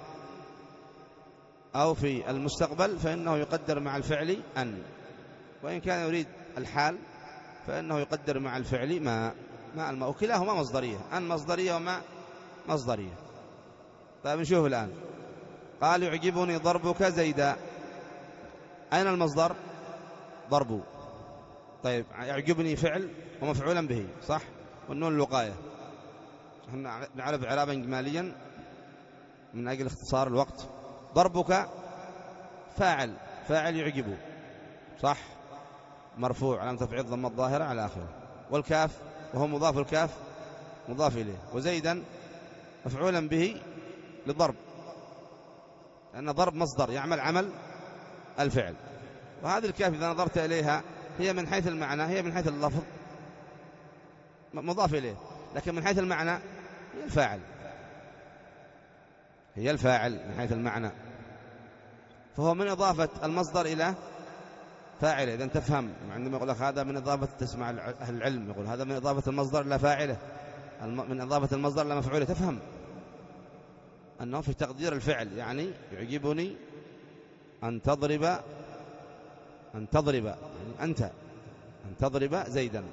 A: أو في المستقبل فإنه يقدر مع الفعل أن، وإن كان يريد الحال فإنه يقدر مع الفعل ما ما الماء، وكلاهما مصدرية، أن مصدرية وما مصدرية. طيب نشوف الآن. قال يعجبني ضربك زيدا، أين المصدر؟ ضربه. طيب، يعجبني فعل ومفعولا به، صح؟ والنون الوقاية، احنا نعرف إعرابا إجماليا من أجل اختصار الوقت. ضربك فاعل، فاعل يعجبه، صح؟ مرفوع علامة ترفيعه الضمة الظاهرة على آخره، والكاف وهو مضاف، الكاف مضاف إليه، وزيدا مفعولا به لضرب، لأن ضرب مصدر يعمل عمل الفعل. وهذه الكاف إذا نظرت إليها هي من حيث المعنى، هي من حيث اللفظ مضاف إليه، لكن من حيث المعنى هي الفاعل، هي الفاعل من حيث المعنى، فهو من إضافة المصدر إلى فاعله. إذن تفهم عندما يقول لك هذا من إضافة، تسمع أهل العلم يقول هذا من إضافة المصدر إلى فاعله، من إضافة المصدر إلى مفعوله، تفهم أنه في تقدير الفعل. يعني يعجبني أن تضرب، أن تضرب يعني أنت أن تضرب زيدا،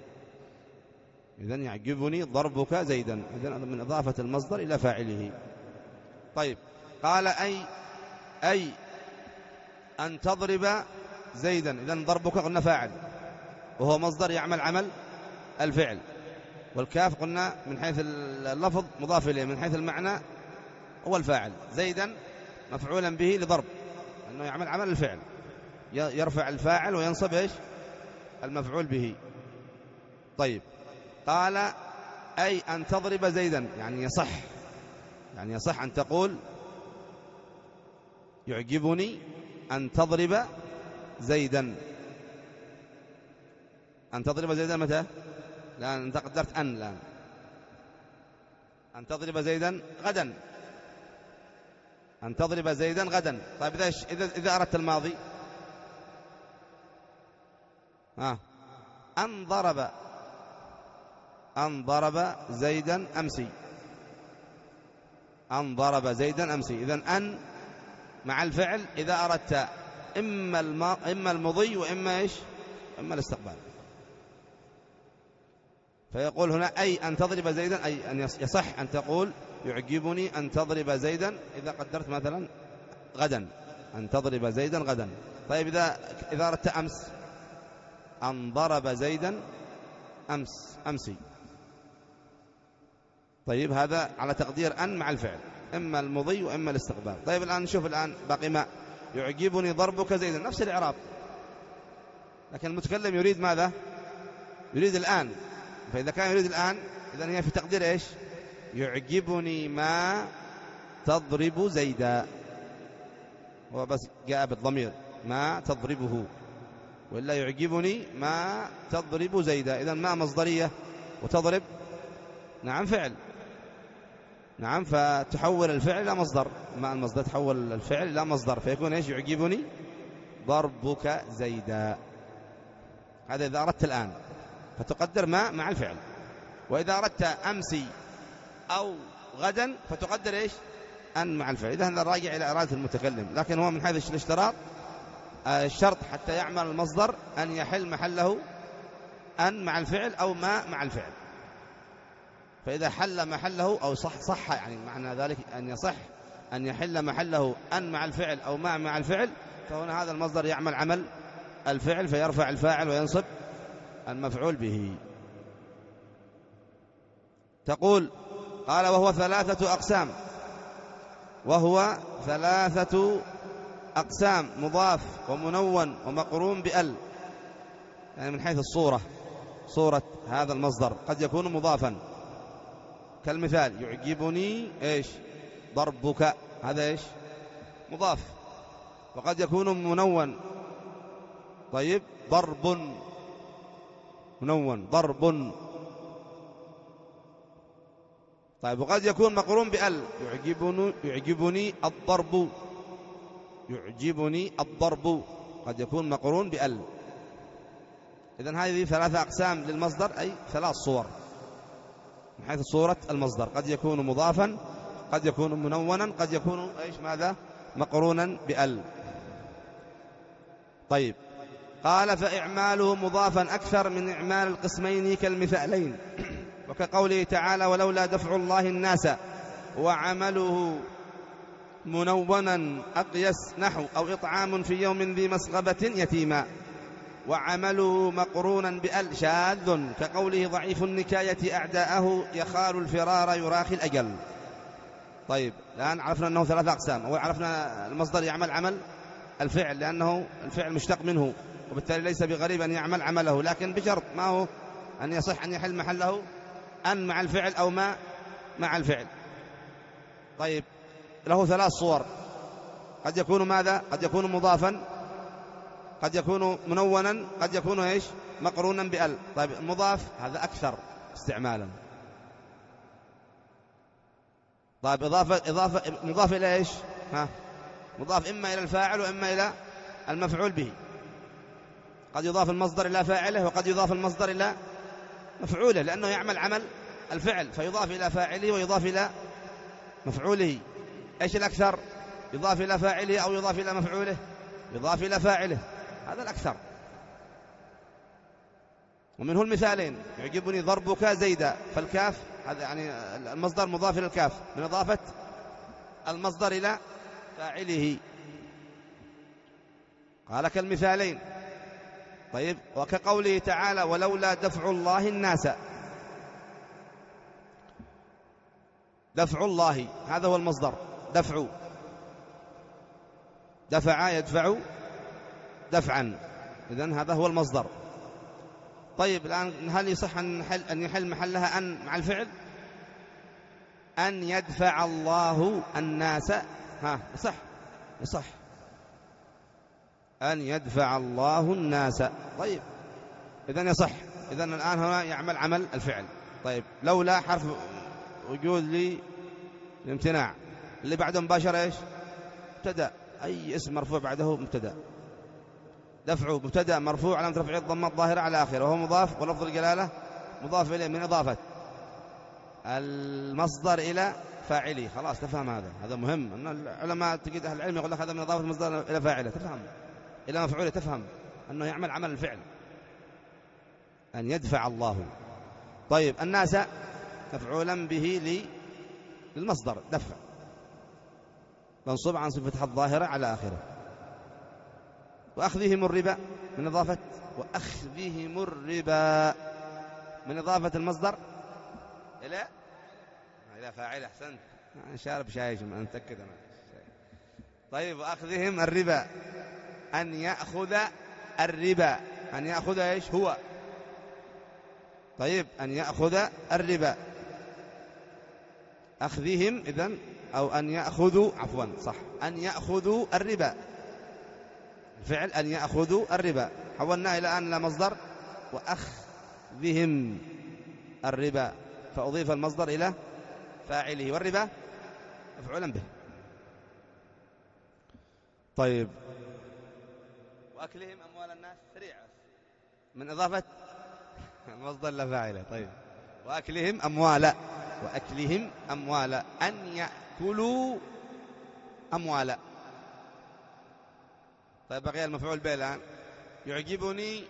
A: إذن يعجبني ضربك زيدا، إذن من إضافة المصدر إلى فاعله. طيب قال أي أي أن تضرب زيدا، إذن ضربك قلنا فاعل وهو مصدر يعمل عمل الفعل، والكاف قلنا من حيث اللفظ مضاف إليه، من حيث المعنى هو الفاعل. زيدا مفعولا به لضرب، أنه يعمل عمل الفعل، يرفع الفاعل وينصب إيش المفعول به. طيب قال أي أن تضرب زيدا، يعني يصح، يعني يصح أن تقول يعجبني أن تضرب زيدا. أن تضرب زيدا متى؟ لأن أنت قدرت أن، الآن أن تضرب زيدا غدا، أن تضرب زيدا غدا. طيب إذا إذا إذا أردت الماضي، ها أن ضرب، أن ضرب زيدا أمسي، أن ضرب زيدا أمسي. إذن أن مع الفعل إذا أردت إما الم... إما المضي وإما إيش، إما الاستقبال. فيقول هنا أي أن تضرب زيدا، أي أن يصح أن تقول يعجبني أن تضرب زيدا إذا قدرت مثلا غدا، أن تضرب زيدا غدا. طيب إذا إذا أردت أمس، أن ضرب زيدا أمس أمسي. طيب هذا على تقدير أن مع الفعل، إما المضي وإما الاستقبال. طيب الآن نشوف، الآن باقي ما يعجبني ضربك زيدا، نفس الإعراب، لكن المتكلم يريد ماذا؟ يريد الآن. فإذا كان يريد الآن إذن هي في تقدير إيش؟ يعجبني ما تضرب زيدا، هو بس جاء بالضمير ما تضربه، وإلا يعجبني ما تضرب زيدا. إذن ما مصدرية وتضرب نعم فعل، نعم، فتحول الفعل إلى مصدر، ما المصدر تحول الفعل إلى مصدر، فيكون إيش؟ يعجبني ضربك زيدا. هذا إذا أردت الآن، فتقدر ما مع الفعل. وإذا أردت أمسي أو غدا فتقدر إيش؟ أن مع الفعل. إذا هذا راجع إلى إرادة المتكلم، لكن هو من حيث الاشتراط الشرط حتى يعمل المصدر أن يحل محله أن مع الفعل أو ما مع الفعل. فإذا حل محله أو صح صح يعني معنى ذلك أن يصح أن يحل محله أن مع الفعل أو ما مع الفعل، فهنا هذا المصدر يعمل عمل الفعل فيرفع الفاعل وينصب المفعول به. تقول قال وهو ثلاثة أقسام، وهو ثلاثة أقسام، مضاف ومنون ومقرون بأل. يعني من حيث الصورة، صورة هذا المصدر قد يكون مضافا، كالمثال يعجبني إيش؟ ضربك، هذا إيش؟ مضاف. وقد يكون منون، طيب ضرب منون ضرب. طيب وقد يكون مقرون بأل، يعجبني يعجبني الضرب، يعجبني الضرب، قد يكون مقرون بأل. إذن هذه ثلاثة أقسام للمصدر، أي ثلاث صور من حيث صورة المصدر، قد يكون مضافا، قد يكون منونا، قد يكون إيش ماذا؟ مقرونا بأل. طيب قال فإعماله مضافا أكثر من إعمال القسمين كالمثالين، وكقوله تعالى ولولا دفع الله الناس، وعمله منونا أقيس نحو أو إطعام في يوم ذي مسغبة يتيما، وعمله مقرونا بأل شاذ كقوله ضعيف النكاية أعداءه يخال الفرار يراخي الأجل. طيب الآن عرفنا أنه ثلاثة أقسام، وعرفنا المصدر يعمل عمل الفعل لأنه الفعل مشتق منه، وبالتالي ليس بغريب أن يعمل عمله، لكن بشرط ما هو أن يصح أن يحل محله أن مع الفعل أو ما مع الفعل. طيب له ثلاث صور، قد يكون ماذا؟ قد يكون مضافا، قد يكون منونا، قد يكون إيش؟ مقرونا بأل. طيب المضاف هذا أكثر استعمالا، طيب إضافة إضافة مضاف إلى إيش؟ ها مضاف إما إلى الفاعل وإما إلى المفعول به. قد يضاف المصدر إلى فاعله وقد يضاف المصدر إلى مفعوله، لأنه يعمل عمل الفعل، فيضاف إلى فاعله ويضاف إلى مفعوله. إيش الأكثر؟ يضاف إلى فاعله أو يضاف إلى مفعوله؟ يضاف إلى فاعله، هذا الأكثر. ومنه المثالين: يعجبني ضربك زيدا، فالكاف هذا يعني المصدر مضاف إلى الكاف من إضافة المصدر إلى فاعله. قال كالمثالين. طيب، وكقوله تعالى: ولولا دفع الله الناس. دفع الله هذا هو المصدر، دفع، دفع يدفع دفعا، إذن هذا هو المصدر. طيب الآن هل يصح أن يحل, أن يحل محلها أن مع الفعل؟ أن يدفع الله الناس، ها يصح يصح أن يدفع الله الناس. طيب إذن يصح، إذن الآن هنا يعمل عمل الفعل. طيب لولا حرف وجود لي الامتناع، اللي بعده مباشرة إيش؟ مبتدأ، أي اسم مرفوع بعده مبتدأ. دفع مبتدأ مرفوع علامة رفعه الضمة الظاهرة على آخره، وهو مضاف، ولفظ الجلالة مضاف إليه من إضافة المصدر إلى فاعله. خلاص تفهم هذا، هذا مهم. أن العلماء تجد أهل العلم يقول لك هذا من إضافة المصدر إلى فاعله، تفهم إلى مفعوله، تفهم أنه يعمل عمل الفعل، أن يدفع الله. طيب الناس مفعولا به للمصدر دفع، منصوب عن صفتها الظاهرة على آخره. وأخذهم الربا من إضافة وأخذهم الربا من إضافة المصدر إلى إلى فاعل. أحسنت، شارب شايش أنا متأكد أنا. طيب وأخذهم الربا، أن يأخذ الربا، أن يأخذ إيش هو؟ طيب أن يأخذ الربا، أخذهم إذن، أو أن يأخذوا، عفوا صح، أن يأخذوا الربا، الفعل أن يأخذوا الربا، حولناه إلى أن لا مصدر، وأخذهم الربا، فأضيف المصدر إلى فاعله، والربا مفعولا به. طيب وأكلهم أموال الناس سريع من إضافة المصدر إلى فاعله. طيب وأكلهم أموال، وأكلهم أموال، أن يأكلوا أموال. طيب بقي المفعول به الآن. يعجبني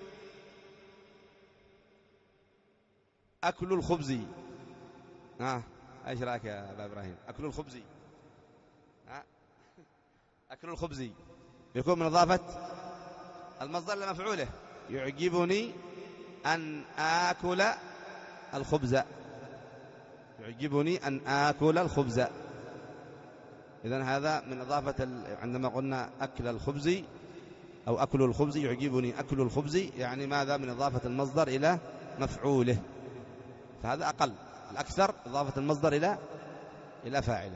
A: أكل الخبز. ها ايش رايك يا ابا ابراهيم؟ أكل الخبز، ها أكل الخبز يكون من إضافة المصدر لمفعوله. يعجبني أن آكل الخبز، يعجبني أن آكل الخبز. إذن هذا من إضافة ال... عندما قلنا أكل الخبز أو أكل الخبز، يعجبني أكل الخبز، يعني ماذا؟ من إضافة المصدر إلى مفعوله، فهذا أقل. الأكثر إضافة المصدر إلى إلى فاعله.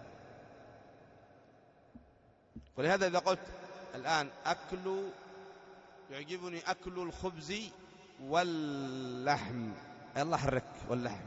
A: ولهذا إذا قلت الآن أكل، يعجبني أكل الخبز واللحم، يلا حرك، واللحم،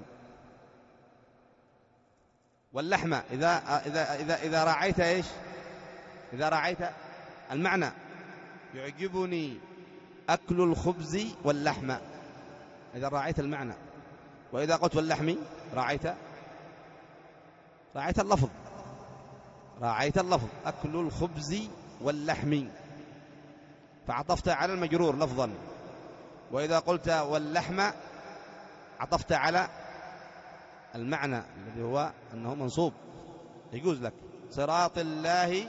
A: واللحم إذا إذا إذا إذا راعيت إيش؟ إذا راعيت المعنى. يعجبني أكل الخبز واللحم، إذا راعيت المعنى. وإذا قلت واللحم راعيت راعيت اللفظ، راعيت اللفظ، أكل الخبز واللحم، فعطفت على المجرور لفظا. وإذا قلت واللحم عطفت على المعنى الذي هو أنه منصوب، يجوز لك. صراط الله،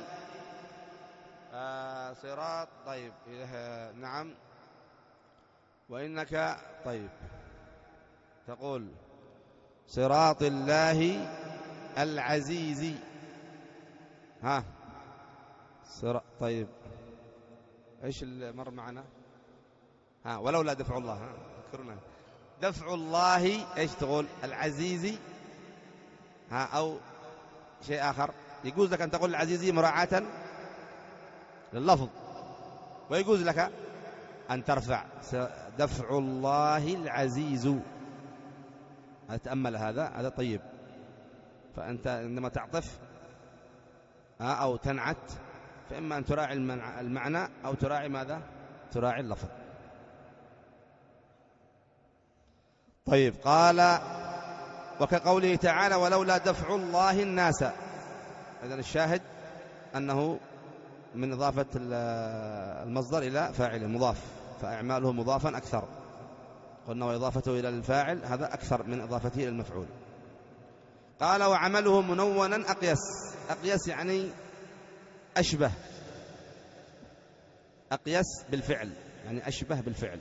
A: آه صراط، طيب آه نعم. وإنك، طيب تقول صراط الله العزيز، ها صراط. طيب ايش اللي مر معنا؟ ها ولولا دفع الله، ها ذكرنا دفع الله، ايش تقول؟ العزيز، ها أو شيء آخر. يجوز لك أن تقول العزيزي مراعاة لللفظ، ويجوز لك أن ترفع دفع الله العزيز. أتأمل هذا، هذا طيب. فأنت عندما تعطف أو تنعت فإما أن تراعي المعنى أو تراعي ماذا؟ تراعي اللفظ. طيب قال وكقوله تعالى ولولا دفع الله الناس. إذن الشاهد أنه من إضافة المصدر إلى فاعل مضاف، فأعماله مضافا أكثر. قلنا وإضافته إلى الفاعل هذا أكثر من إضافته إلى المفعول. قال وعمله منونا أقيس. أقيس يعني أشبه، أقيس بالفعل يعني أشبه بالفعل.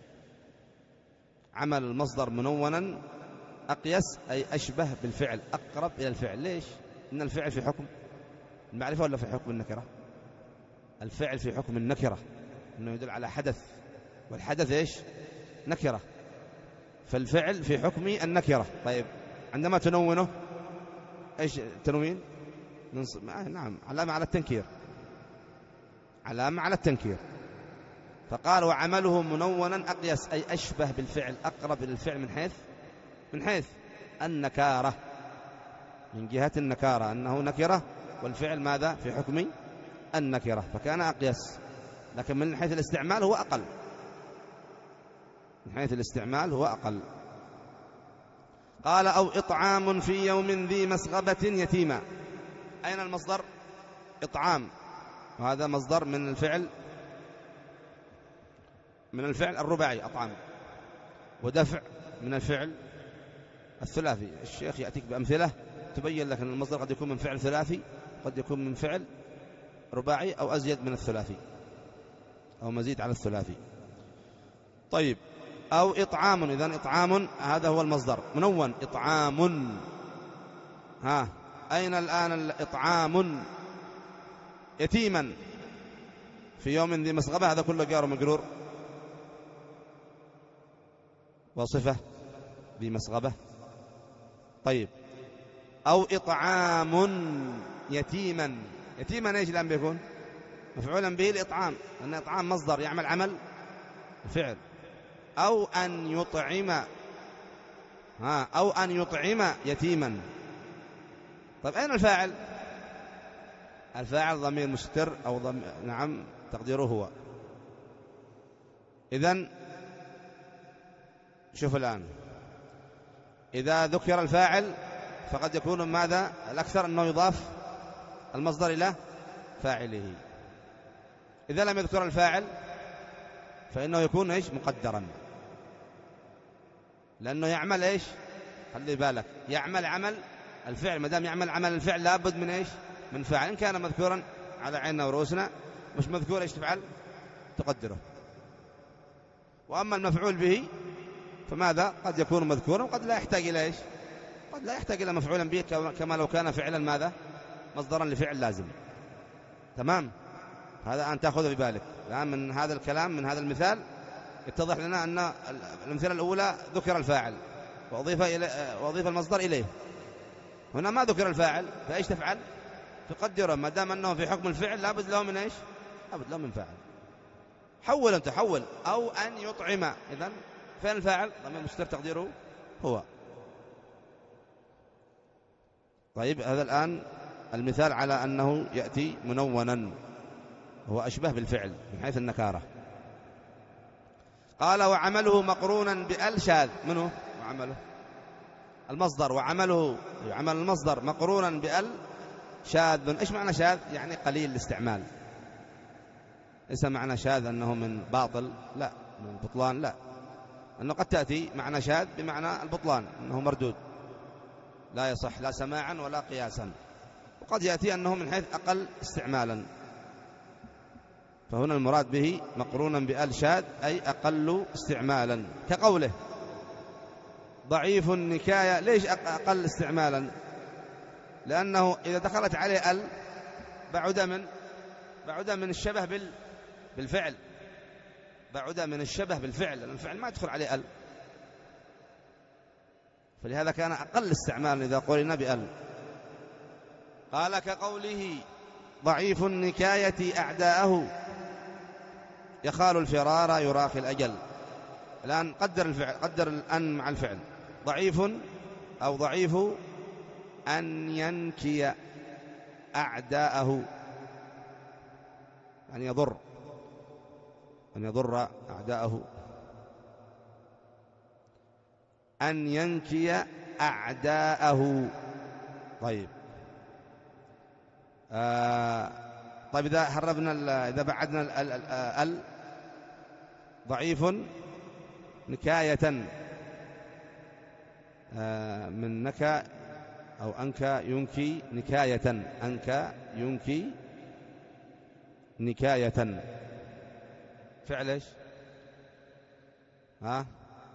A: عمل المصدر منونا أقيس أي أشبه بالفعل، أقرب إلى الفعل. ليش؟ إن الفعل في حكم المعرفة ولا في حكم النكرة؟ الفعل في حكم النكرة، إنه يدل على حدث، والحدث إيش؟ نكرة، فالفعل في حكم النكرة. طيب عندما تنونه إيش تنوين؟ نعم علامة على التنكير، علامة على التنكير. فقال وعمله منونا أقيس أي أشبه بالفعل، أقرب إلى الفعل من حيث من حيث النكارة، من جهة النكارة أنه نكرة والفعل ماذا؟ في حكم النكرة، فكان أقيس. لكن من حيث الاستعمال هو أقل، من حيث الاستعمال هو أقل. قال أو إطعام في يوم ذي مسغبة يتيما. أين المصدر؟ إطعام، وهذا مصدر من الفعل من الفعل الرباعي أطعام، ودفع من الفعل الثلاثي. الشيخ يأتيك بأمثلة تبين لك أن المصدر قد يكون من فعل ثلاثي، قد يكون من فعل رباعي أو أزيد من الثلاثي أو مزيد على الثلاثي. طيب أو إطعام، إذن إطعام هذا هو المصدر منون إطعام. ها أين الآن الإطعام؟ يتيما في يوم ذي مسغبة، هذا كله جار ومجرور، وصفة ذي مسغبة. طيب أو إطعام يتيما. يتيما إيش الآن بيكون؟ مفعولا به الإطعام، لأن إطعام مصدر يعمل عمل الفعل. أو أن يطعم، ها أو أن يطعم يتيما. طيب أين الفاعل؟ الفاعل ضمير مستتر أو ضمير نعم تقديره هو. إذن شوف الآن، إذا ذكر الفاعل فقد يكون ماذا؟ الأكثر أنه يضاف المصدر إلى فاعله. إذا لم يذكر الفاعل فإنه يكون إيش؟ مقدرا، لأنه يعمل إيش؟ خلي بالك يعمل عمل الفعل. ما دام يعمل عمل الفعل لابد من إيش؟ من فاعل. إن كان مذكورا على عيننا ورؤوسنا، مش مذكور إيش تفعل؟ تقدره. وأما المفعول به فماذا؟ قد يكون مذكورا وقد لا يحتاج إلى إيش؟ قد لا يحتاج إلى مفعولا به، كما لو كان فعلا ماذا؟ مصدرا لفعل لازم. تمام؟ هذا أن تأخذ ببالك الآن من هذا الكلام، من هذا المثال يتضح لنا أن الأمثلة الأولى ذكر الفاعل وأضيف إلى وأضيف المصدر إليه. هنا ما ذكر الفاعل، فإيش تفعل؟ تقدره. ما دام أنه في حكم الفعل لابد له من إيش؟ لابد له من فاعل. حول أنت حول أو أن يطعم. إذن فين الفاعل؟ ضمير مستتر تقديره هو. طيب هذا الآن المثال على أنه يأتي منونا، هو أشبه بالفعل من حيث النكارة. قال وعمله مقرونا بأل شاذ. منه وعمله؟ المصدر. وعمله عمل المصدر مقرونا بأل شاذ. إيش معنى شاذ؟ يعني قليل الاستعمال. ليس معنى شاذ أنه من باطل، لا، من بطلان، لا، أنه قد تأتي معنى شاذ بمعنى البطلان، أنه مردود لا يصح لا سماعا ولا قياسا. وقد يأتي أنه من حيث أقل استعمالا. فهنا المراد به مقرونا بأل شاذ أي أقل استعمالا، كقوله ضعيف النكاية. ليش أقل استعمالا؟ لأنه إذا دخلت عليه أل بعد من بعد من الشبه بال بالفعل بعد من الشبه بالفعل، لأن الفعل ما يدخل عليه أل، فلهذا كان أقل استعمالا إذا قلنا بأل. قال كقوله ضعيف النكاية أعداءه يخال الفرار يراخي الأجل. الآن قدر الفعل، قدر الأن مع الفعل. ضعيف أو ضعيف أن ينكي أعداءه، أن يضر أن يضر أعداءه. أن ينكي أعداءه. طيب آه طيب إذا حرفنا إذا بعدنا ال ال ال ضعيف نكاية آه من نكا أو أنكى ينكي نكاية، أنكى ينكي نكاية، فعل إيش؟ ها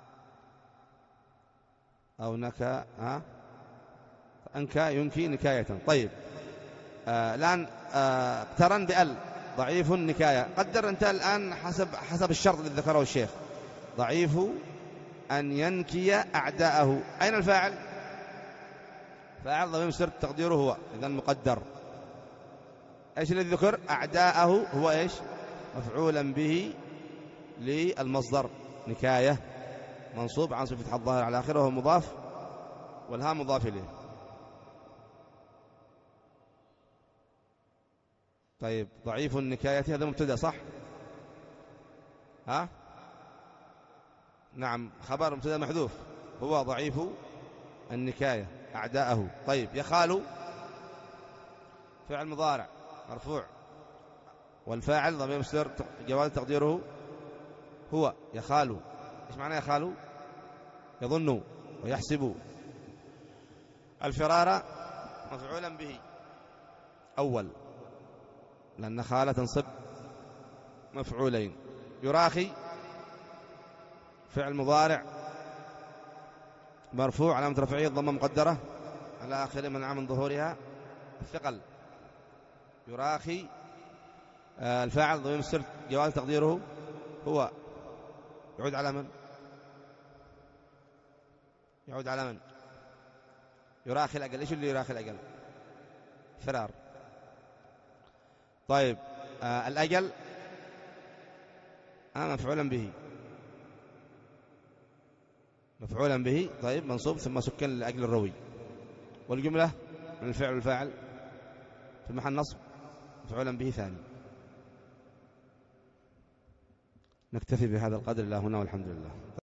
A: أو نكا، ها أنكى ينكي نكاية. طيب آه الآن آه اقترن بأل ضعيف نكاية. قدر أنت الآن حسب حسب الشرط الذي ذكره الشيخ، ضعيف أن ينكي أعداءه. أين الفاعل؟ فاعل ضمير مستتر تقديره هو، إذا مقدر. إيش الذي ذكر؟ أعداءه هو إيش؟ مفعولا به للمصدر نكاية، منصوب عن صفة الظاهر على آخره، وهو مضاف والهاء مضاف إليه. طيب ضعيف النكاية هذا مبتدأ صح؟ ها؟ نعم، خبر مبتدأ محذوف، هو ضعيف النكاية أعداءه. طيب يخال فعل مضارع مرفوع، والفاعل ضمير مستتر جواز تقديره هو. يخال، إيش معنى يخال؟ يظن ويحسب. الفرار مفعولا به أول، لأن خالة تنصب مفعولين. يراخي فعل مضارع مرفوع علامة رفعه الضمة مقدرة على آخر منع من ظهورها الثقل. يراخي آه الفاعل ضمير مستتر جواز تقديره هو. يعود على من؟ يعود على من؟ يراخي الأقل. إيش اللي يراخي الأقل؟ فرار. طيب آه الأجل آه مفعولا به، مفعولا به. طيب منصوب ثم سكن لأجل الروي. والجملة من الفعل والفاعل في محل نصب مفعولا به ثاني. نكتفي بهذا القدر الله هنا والحمد لله.